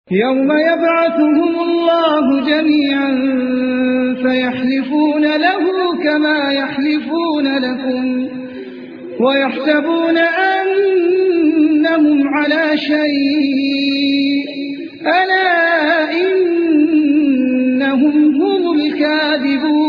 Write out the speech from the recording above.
يوم يبعثهم الله جميعا فيحلفون له كما يحلفون لكم ويحسبون أنهم على شيء ألا إنهم هم الكاذبون.